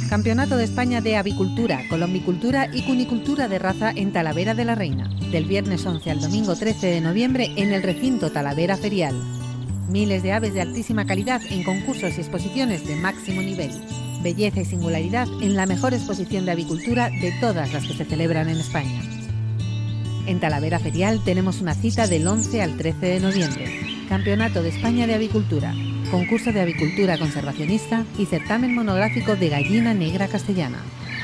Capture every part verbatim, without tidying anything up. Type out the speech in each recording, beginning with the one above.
Campeonato de España de Avicultura, Colombicultura y Cunicultura de raza en Talavera de la Reina. Del viernes once al domingo trece de noviembre en el recinto Talavera Ferial. Miles de aves de altísima calidad en concursos y exposiciones de máximo nivel. Belleza y singularidad en la mejor exposición de avicultura de todas las que se celebran en España. En Talavera Ferial tenemos una cita del once al trece de noviembre. Campeonato de España de Avicultura, concurso de avicultura conservacionista y certamen monográfico de gallina negra castellana.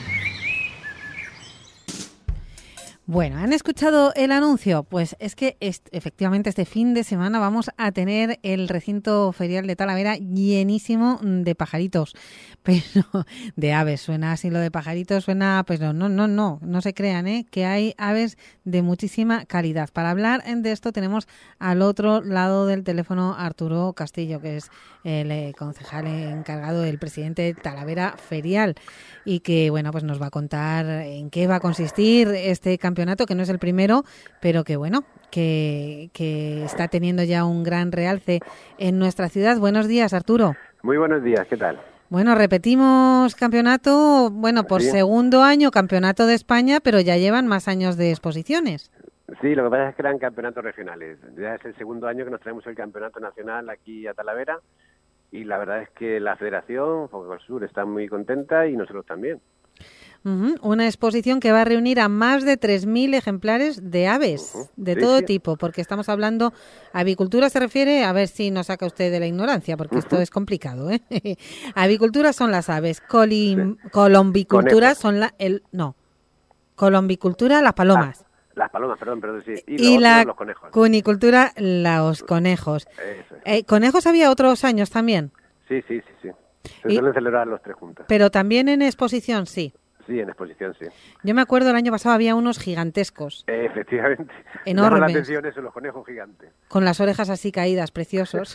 Bueno, ¿han escuchado el anuncio? Pues es que es, efectivamente este fin de semana vamos a tener el recinto ferial de Talavera llenísimo de pajaritos, pero de aves. Suena así lo de pajaritos, suena, pues no, no, no, no, no se crean, ¿eh? Que hay aves de muchísima calidad. Para hablar de esto tenemos al otro lado del teléfono a Arturo Castillo, que es el eh, concejal encargado del presidente de Talavera Ferial y que, bueno, pues nos va a contar en qué va a consistir este campeonato, que no es el primero, pero que, bueno, que, que está teniendo ya un gran realce en nuestra ciudad. Buenos días, Arturo. Muy buenos días, ¿qué tal? Bueno, repetimos campeonato, bueno, por ¿Sí? segundo año campeonato de España, pero ya llevan más años de exposiciones. Sí, lo que pasa es que eran campeonatos regionales. Ya es el segundo año que nos traemos el campeonato nacional aquí a Talavera y la verdad es que la Federación Focol Sur está muy contenta y nosotros también. Uh-huh. Una exposición que va a reunir a más de tres mil ejemplares de aves, uh-huh. de sí, todo sí. tipo, porque estamos hablando, avicultura se refiere, a ver si nos saca usted de la ignorancia, porque uh-huh. esto es complicado, ¿eh? Avicultura son las aves, Colim, sí. colombicultura Conejos. son la, el, no, colombicultura las palomas. Ah. Las palomas, perdón, perdón, sí. Y, y los, la los conejos. Cunicultura, los conejos. Eso es. Eh, ¿Conejos había otros años también? Sí, sí, sí, sí. Se y, suelen celebrar los tres juntos. Pero también en exposición, sí. Sí, en exposición, sí. Yo me acuerdo el año pasado había unos gigantescos. Eh, efectivamente. Enormes. Llama la atención eso, los conejos gigantes. Con las orejas así caídas, preciosos.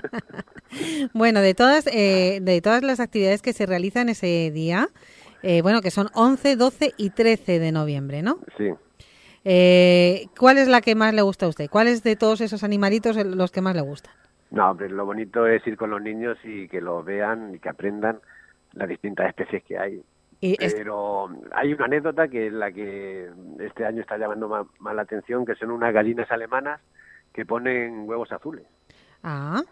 Bueno, de todas, eh, de todas las actividades que se realizan ese día, eh, bueno, que son once, doce y trece de noviembre, ¿no? Sí. Eh, ¿Cuál es la que más le gusta a usted? ¿Cuáles de todos esos animalitos los que más le gustan? No, hombre, lo bonito es ir con los niños y que lo vean y que aprendan las distintas especies que hay. Y Pero es... hay una anécdota que es la que este año está llamando más, más la atención, que son unas gallinas alemanas que ponen huevos azules. Ah.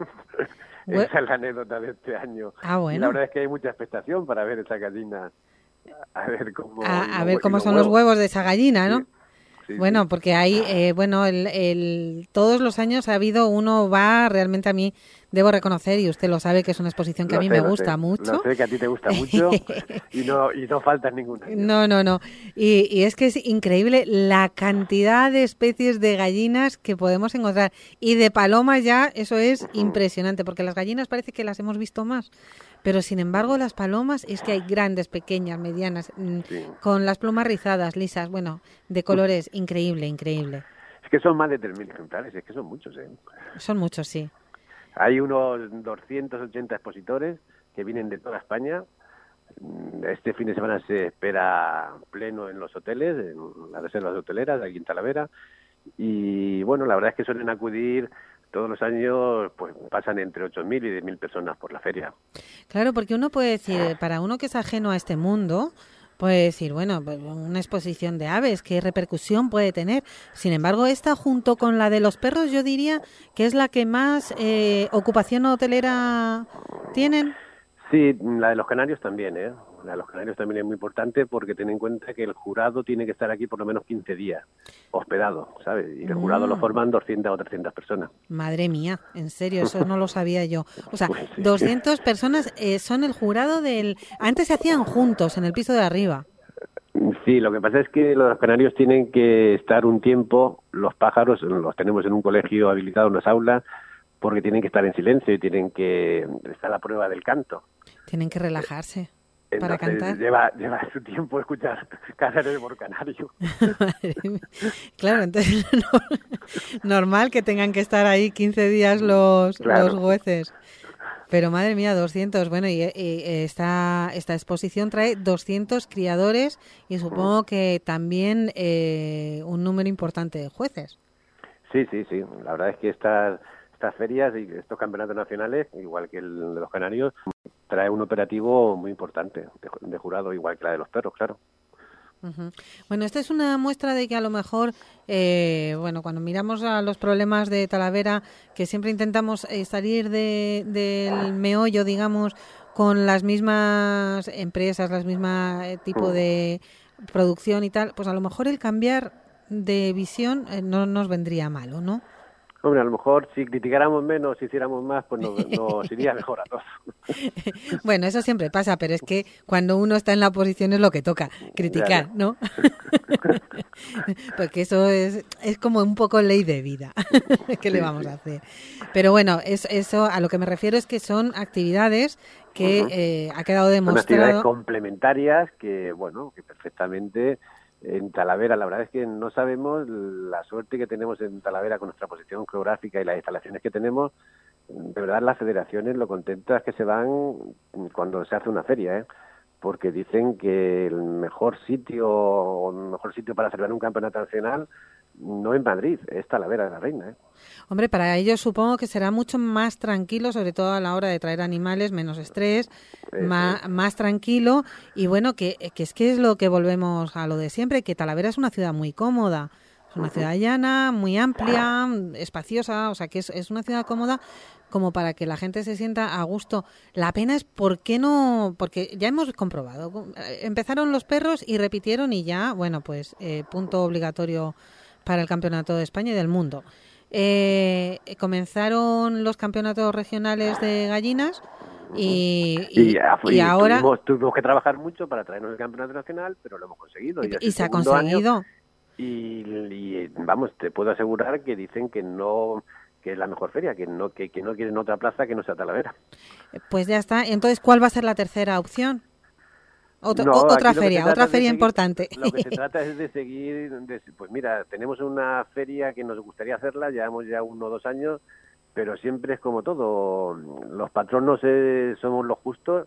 Esa es la anécdota de este año. Ah, bueno. Y la verdad es que hay mucha expectación para ver esa gallina, a ver cómo, a, a ver cómo son huevos. los huevos de esa gallina, ¿no? Sí. Sí, bueno, sí. porque hay, eh, bueno, el, el, todos los años ha habido, uno va, realmente a mí, debo reconocer, y usted lo sabe, que es una exposición que lo a mí sé, me lo gusta sé. mucho. Lo sé que a ti te gusta mucho y no y no falta ninguna. No, no, no. Y, y es que es increíble la cantidad de especies de gallinas que podemos encontrar. Y de palomas ya, eso es uh-huh. impresionante, porque las gallinas parece que las hemos visto más. Pero, sin embargo, las palomas es que hay grandes, pequeñas, medianas, sí. con las plumas rizadas, lisas, bueno, de colores, increíble, increíble. Es que son más de tres mil ejemplares, es que son muchos, ¿eh? Son muchos, sí. Hay unos doscientos ochenta expositores que vienen de toda España. Este fin de semana se espera pleno en los hoteles, en las reservas hoteleras de aquí en Talavera. Y, bueno, la verdad es que suelen acudir... Todos los años pues pasan entre ocho mil y diez mil personas por la feria. Claro, porque uno puede decir, para uno que es ajeno a este mundo, puede decir, bueno, pues una exposición de aves, ¿qué repercusión puede tener? Sin embargo, esta junto con la de los perros, yo diría que es la que más eh, ocupación hotelera tienen. Sí, la de los canarios también, ¿eh? La de los canarios también es muy importante porque ten en cuenta que el jurado tiene que estar aquí por lo menos quince días, hospedado, ¿sabes? Y el jurado mm. lo forman doscientas o trescientas personas. Madre mía, en serio, eso no lo sabía yo. O sea, pues sí. doscientas personas eh, son el jurado del... Antes se hacían juntos en el piso de arriba. Sí, lo que pasa es que los canarios tienen que estar un tiempo, los pájaros los tenemos en un colegio habilitado, en unas aulas, porque tienen que estar en silencio y tienen que estar a la prueba del canto. Tienen que relajarse. Entonces, para cantar. Lleva, lleva su tiempo escuchar canciones por canario. Claro, entonces no, normal que tengan que estar ahí quince días los, claro. los jueces. Pero madre mía, doscientos. Bueno, y, y esta, esta exposición trae doscientos criadores y supongo que también eh, un número importante de jueces. Sí, sí, sí. La verdad es que estas, estas ferias y estos campeonatos nacionales, igual que el de los canarios, trae un operativo muy importante de, de jurado, igual que la de los perros, claro. Uh-huh. Bueno, esta es una muestra de que a lo mejor, eh, bueno, cuando miramos a los problemas de Talavera, que siempre intentamos eh, salir de, del meollo, digamos, con las mismas empresas, las mismas eh, tipo de producción y tal, pues a lo mejor el cambiar de visión eh, no nos vendría mal, ¿o no? Hombre, a lo mejor si criticáramos menos, si hiciéramos más, pues nos, nos iría mejor a todos. Bueno, eso siempre pasa, pero es que cuando uno está en la oposición es lo que toca, criticar, ya, ya. ¿no? Porque eso es, es como un poco ley de vida. ¿Qué sí, le vamos sí. a hacer? Pero bueno, es, eso a lo que me refiero es que son actividades que uh-huh. eh, ha quedado demostrado. Son actividades complementarias que, bueno, que perfectamente... En Talavera, la verdad es que no sabemos la suerte que tenemos en Talavera con nuestra posición geográfica y las instalaciones que tenemos. De verdad, las federaciones lo contentas que se van cuando se hace una feria, ¿eh? Porque dicen que el mejor sitio o el mejor sitio para celebrar un campeonato nacional no es Madrid, es Talavera de la Reina, ¿eh? Hombre, para ellos supongo que será mucho más tranquilo, sobre todo a la hora de traer animales, menos estrés, más, más tranquilo. Y bueno, que, que es que es lo que volvemos a lo de siempre, que Talavera es una ciudad muy cómoda. Es una uh-huh. ciudad llana, muy amplia, espaciosa, o sea que es, es una ciudad cómoda como para que la gente se sienta a gusto. La pena es por qué no, porque ya hemos comprobado, empezaron los perros y repitieron y ya, bueno, pues eh, punto obligatorio para el Campeonato de España y del mundo. Eh, comenzaron los campeonatos regionales de gallinas y, y, y, ya fue, y ahora tuvimos, tuvimos que trabajar mucho para traernos el campeonato nacional, pero lo hemos conseguido. Y, y se ha conseguido. Año, y, y vamos, te puedo asegurar que dicen que no, que es la mejor feria, que no, que, que no quieren otra plaza que no sea Talavera. Pues ya está. Entonces, ¿cuál va a ser la tercera opción? Otra, no, otra feria, otra feria seguir, importante. Lo que se trata es de seguir, de, pues mira, tenemos una feria que nos gustaría hacerla, llevamos ya uno o dos años, pero siempre es como todo, los patronos eh, somos los justos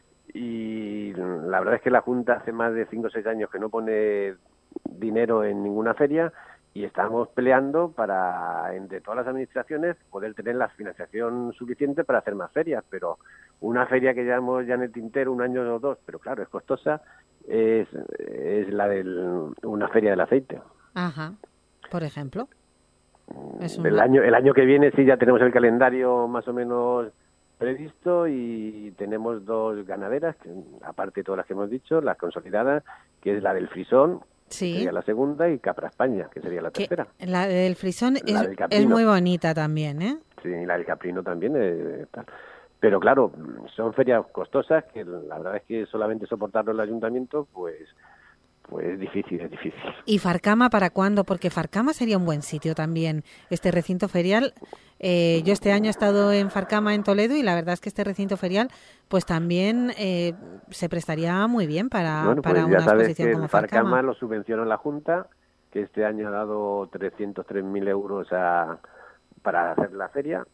y la verdad es que la Junta hace más de cinco o seis años que no pone dinero en ninguna feria y estamos peleando para, entre todas las administraciones, poder tener la financiación suficiente para hacer más ferias, pero una feria que llevamos ya en el tintero un año o dos, pero claro, es costosa, es, es la de una feria del aceite. Ajá, por ejemplo. Es una... el, año, el año que viene sí ya tenemos el calendario más o menos previsto y tenemos dos ganaderas, que, aparte de todas las que hemos dicho, las consolidadas, que es la del Frisón, sí. que sería la segunda, y Capra España, que sería la que tercera. La del Frisón es, es muy bonita también, ¿eh? Sí, y la del Caprino también. Eh, tal. Pero claro, son ferias costosas que la verdad es que solamente soportarlo el ayuntamiento, pues, pues es difícil, es difícil. ¿Y Farcama para cuándo? Porque Farcama sería un buen sitio también, este recinto ferial. Eh, yo este año he estado en Farcama, en Toledo, y la verdad es que este recinto ferial pues también eh, se prestaría muy bien para, bueno, pues para ya una sabes exposición que como Farcama. Farcama lo subvenciona la Junta, que este año ha dado trescientos tres mil euros a, para hacer la feria.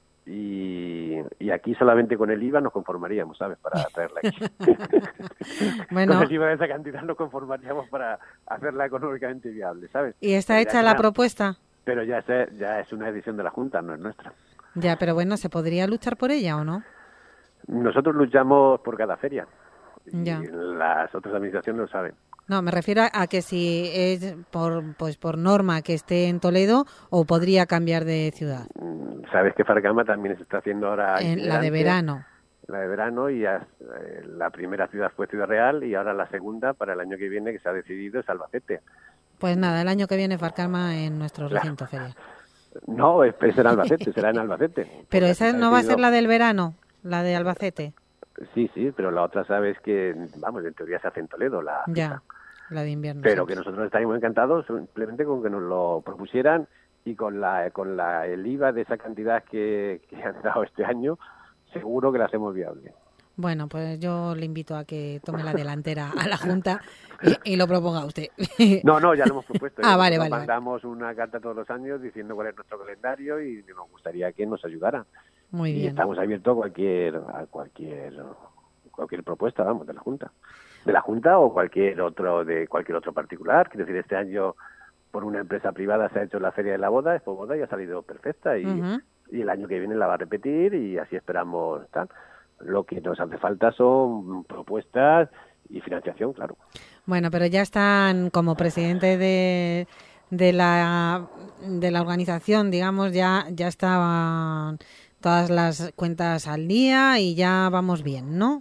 Y, y aquí solamente con el I V A nos conformaríamos, ¿sabes? Para traerla aquí. Bueno, con el I V A de esa cantidad nos conformaríamos para hacerla económicamente viable, ¿sabes? ¿Y está hecha la una, propuesta? Pero ya es, ya es una decisión de la Junta, no es nuestra. Ya, pero bueno, ¿se podría luchar por ella o no? Nosotros luchamos por cada feria. Ya. Y las otras administraciones lo saben. No, me refiero a que si es por pues por norma que esté en Toledo o podría cambiar de ciudad. Sabes que Farcama también se está haciendo ahora en la de verano. La de verano y ya, eh, la primera ciudad fue Ciudad Real y ahora la segunda para el año que viene que se ha decidido es Albacete. Pues nada, el año que viene Farcama en nuestro recinto claro. ferial. No, es, es en Albacete, será en Albacete. Pero esa no va a ser la del verano, la de Albacete. Sí, sí, pero la otra sabes que, vamos, en teoría se hace en Toledo la Ya, la de invierno. Pero sí. que nosotros estaríamos encantados simplemente con que nos lo propusieran y con la con la el I V A de esa cantidad que, que han dado este año, seguro que la hacemos viable. Bueno, pues yo le invito a que tome la delantera a la Junta y, y lo proponga usted. No, no, ya lo hemos propuesto. ah, vale, nos vale. Mandamos vale. una carta todos los años diciendo cuál es nuestro calendario y nos gustaría que nos ayudara. Muy bien. Y estamos abiertos a cualquier a cualquier cualquier propuesta, vamos, de la Junta. De la Junta o cualquier otro de cualquier otro particular. Quiero decir, este año por una empresa privada se ha hecho la Feria de la Boda, Expo Boda, y ha salido perfecta y, uh-huh. y el año que viene la va a repetir y así esperamos tal. Lo que nos hace falta son propuestas y financiación, claro. Bueno, pero ya están como presidente de, de la de la organización, digamos, ya ya estaban todas las cuentas al día y ya vamos bien, ¿no?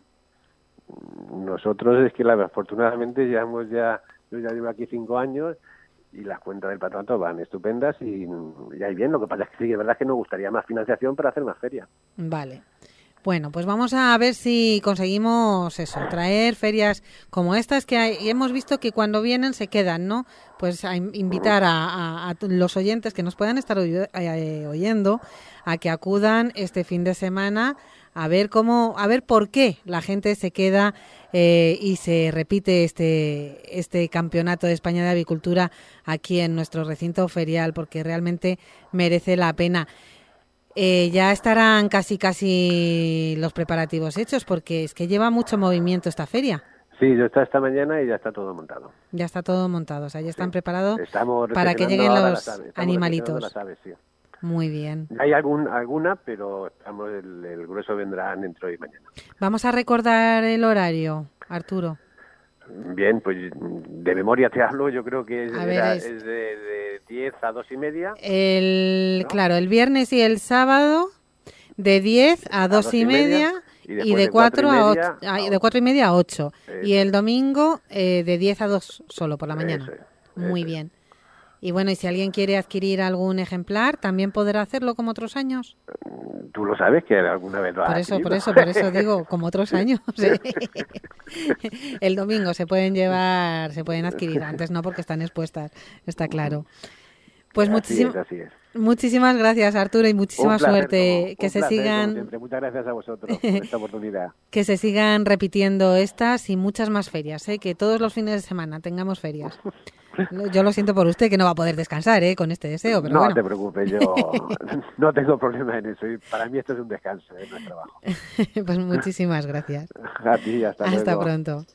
Nosotros es que la, afortunadamente llevamos ya, yo ya llevo aquí cinco años y las cuentas del patronato van estupendas y ya hay bien. Lo que pasa es que sí, es verdad que nos gustaría más financiación para hacer más feria. Vale. Bueno, pues vamos a ver si conseguimos eso, traer ferias como estas que hay, y hemos visto que cuando vienen se quedan, ¿no? Pues a invitar a, a, a los oyentes que nos puedan estar oy- eh, oyendo a que acudan este fin de semana a ver cómo, a ver por qué la gente se queda eh, y se repite este este campeonato de España de avicultura aquí en nuestro recinto ferial, porque realmente merece la pena. Eh, ya estarán casi casi los preparativos hechos, porque es que lleva mucho movimiento esta feria. Sí, yo está esta mañana y ya está todo montado. Ya está todo montado, o sea, ya están sí. preparados Estamos para que lleguen los aves, animalitos. Las aves, sí. Muy bien. Hay algún, alguna, pero estamos, el, el grueso vendrá dentro y mañana. Vamos a recordar el horario, Arturo. Bien, pues de memoria te hablo, yo creo que es, ver, era, es... es de, de diez a dos y media. El, ¿no? Claro, el viernes y el sábado de diez a dos y media y, y de cuatro a ocho, ah, de cuatro y media a ocho. Eso. Y el domingo eh, de diez a dos solo por la mañana. Eso, Muy eso. bien. Y bueno, y si alguien quiere adquirir algún ejemplar, ¿también podrá hacerlo como otros años? Tú lo sabes que alguna vez lo has Por eso, adquirido. por eso, por eso digo, como otros años. ¿Sí? El domingo se pueden llevar, se pueden adquirir, antes no porque están expuestas, está claro. Pues muchísimas, muchísimas gracias, Arturo, y muchísima placer, suerte. Como, que se placer, sigan. Muchas gracias a vosotros por esta oportunidad. Que se sigan repitiendo estas y muchas más ferias, ¿eh? Que todos los fines de semana tengamos ferias. Yo lo siento por usted que no va a poder descansar, ¿eh? Con este deseo, pero no bueno. te preocupes, yo no tengo problema en eso. Y para mí esto es un descanso de nuestro trabajo. Pues muchísimas gracias. A ti, hasta luego. Hasta pronto.